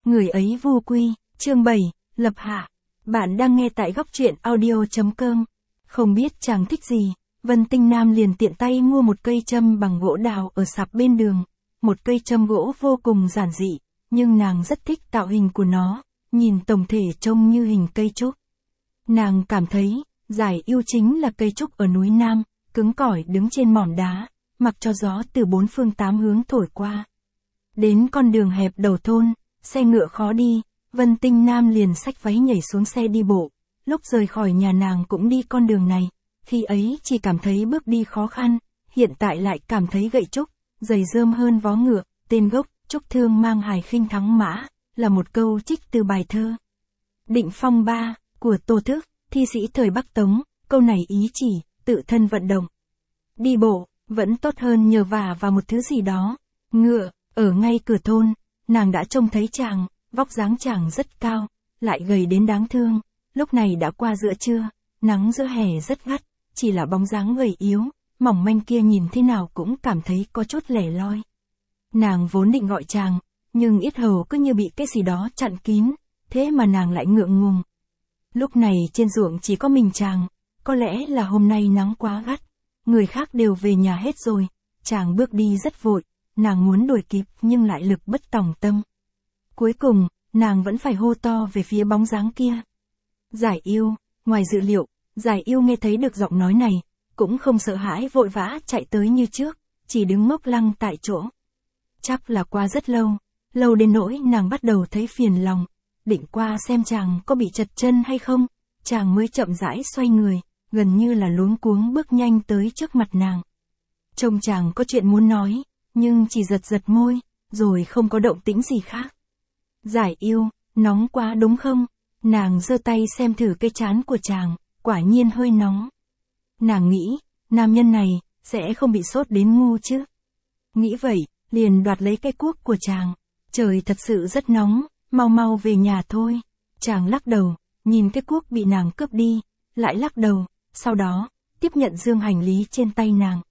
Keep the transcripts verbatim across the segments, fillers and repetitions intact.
Người ấy vô quy, chương bảy, lập hạ. Bạn đang nghe tại góc truyện audio.com. Không biết chàng thích gì, Vân Tinh Nam liền tiện tay mua một cây châm bằng gỗ đào ở sạp bên đường. Một cây châm gỗ vô cùng giản dị, nhưng nàng rất thích tạo hình của nó, nhìn tổng thể trông như hình cây trúc. Nàng cảm thấy, giải yêu chính là cây trúc ở núi Nam, cứng cỏi đứng trên mỏm đá, mặc cho gió từ bốn phương tám hướng thổi qua. Đến con đường hẹp đầu thôn, xe ngựa khó đi, Vân Tinh Nam liền xách váy nhảy xuống xe đi bộ. Lúc rời khỏi nhà nàng cũng đi con đường này, khi ấy chỉ cảm thấy bước đi khó khăn, hiện tại lại cảm thấy gậy trúc, giày rơm hơn vó ngựa, tên gốc, trúc thương mang hài khinh thắng mã, là một câu trích từ bài thơ Định Phong ba, của Tô Thức, thi sĩ thời Bắc Tống, câu này ý chỉ, tự thân vận động. Đi bộ, vẫn tốt hơn nhờ vả vào một thứ gì đó. Ngựa, ở ngay cửa thôn, nàng đã trông thấy chàng, vóc dáng chàng rất cao, lại gầy đến đáng thương. Lúc này đã qua giữa trưa, nắng giữa hè rất gắt, chỉ là bóng dáng gầy yếu, mỏng manh kia nhìn thế nào cũng cảm thấy có chút lẻ loi. Nàng vốn định gọi chàng, nhưng yết hầu cứ như bị cái gì đó chặn kín, thế mà nàng lại ngượng ngùng. Lúc này trên ruộng chỉ có mình chàng, có lẽ là hôm nay nắng quá gắt, người khác đều về nhà hết rồi, chàng bước đi rất vội, nàng muốn đuổi kịp nhưng lại lực bất tòng tâm. Cuối cùng, nàng vẫn phải hô to về phía bóng dáng kia. Giải yêu, ngoài dự liệu, giải yêu nghe thấy được giọng nói này, cũng không sợ hãi vội vã chạy tới như trước, chỉ đứng ngốc lăng tại chỗ. Chắc là qua rất lâu, lâu đến nỗi nàng bắt đầu thấy phiền lòng, định qua xem chàng có bị trật chân hay không, chàng mới chậm rãi xoay người, gần như là luống cuống bước nhanh tới trước mặt nàng. Trông chàng có chuyện muốn nói, nhưng chỉ giật giật môi, rồi không có động tĩnh gì khác. Giải yêu, nóng quá đúng không? Nàng giơ tay xem thử cái trán của chàng, quả nhiên hơi nóng. Nàng nghĩ, nam nhân này, sẽ không bị sốt đến ngu chứ. Nghĩ vậy, liền đoạt lấy cái cuốc của chàng. Trời thật sự rất nóng, mau mau về nhà thôi. Chàng lắc đầu, nhìn cái cuốc bị nàng cướp đi, lại lắc đầu, sau đó, tiếp nhận dương hành lý trên tay nàng.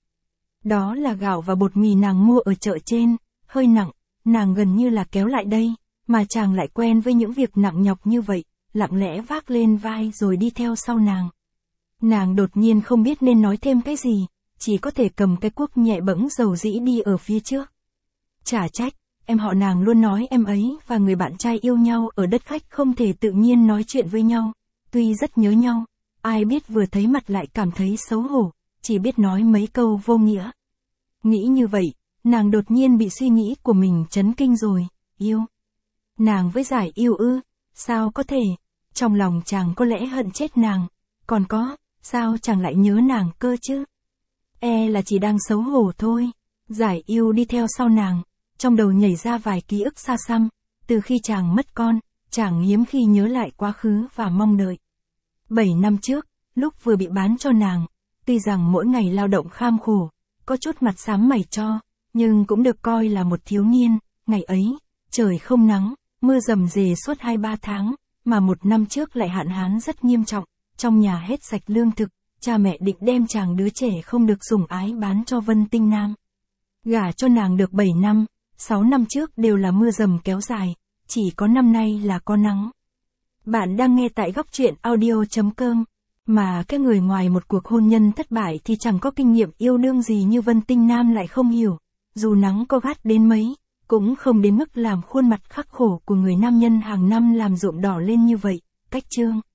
Đó là gạo và bột mì nàng mua ở chợ trên, hơi nặng, nàng gần như là kéo lại đây, mà chàng lại quen với những việc nặng nhọc như vậy, lặng lẽ vác lên vai rồi đi theo sau nàng. Nàng đột nhiên không biết nên nói thêm cái gì, chỉ có thể cầm cái cuốc nhẹ bẫng dầu dĩ đi ở phía trước. Chả trách, em họ nàng luôn nói em ấy và người bạn trai yêu nhau ở đất khách không thể tự nhiên nói chuyện với nhau, tuy rất nhớ nhau, ai biết vừa thấy mặt lại cảm thấy xấu hổ, chỉ biết nói mấy câu vô nghĩa. Nghĩ như vậy, nàng đột nhiên bị suy nghĩ của mình chấn kinh rồi, yêu. Nàng với giải yêu ư, sao có thể, trong lòng chàng có lẽ hận chết nàng, còn có, sao chàng lại nhớ nàng cơ chứ? E là chỉ đang xấu hổ thôi. Giải yêu đi theo sau nàng, trong đầu nhảy ra vài ký ức xa xăm, từ khi chàng mất con, chàng hiếm khi nhớ lại quá khứ và mong đợi. Bảy năm trước, lúc vừa bị bán cho nàng, tuy rằng mỗi ngày lao động kham khổ, có chút mặt xám mày cho, nhưng cũng được coi là một thiếu niên. Ngày ấy, trời không nắng, mưa rầm rề suốt hai ba tháng, mà một năm trước lại hạn hán rất nghiêm trọng, trong nhà hết sạch lương thực, cha mẹ định đem chàng đứa trẻ không được sủng ái bán cho Vân Tinh Nam. Gả cho nàng được bảy năm, sáu năm trước đều là mưa rầm kéo dài, chỉ có năm nay là có nắng. Bạn đang nghe tại góc truyện audio.com, mà cái người ngoài một cuộc hôn nhân thất bại thì chẳng có kinh nghiệm yêu đương gì như Vân Tinh Nam lại không hiểu, dù nắng có gắt đến mấy, cũng không đến mức làm khuôn mặt khắc khổ của người nam nhân hàng năm làm rộm đỏ lên như vậy. Cách chương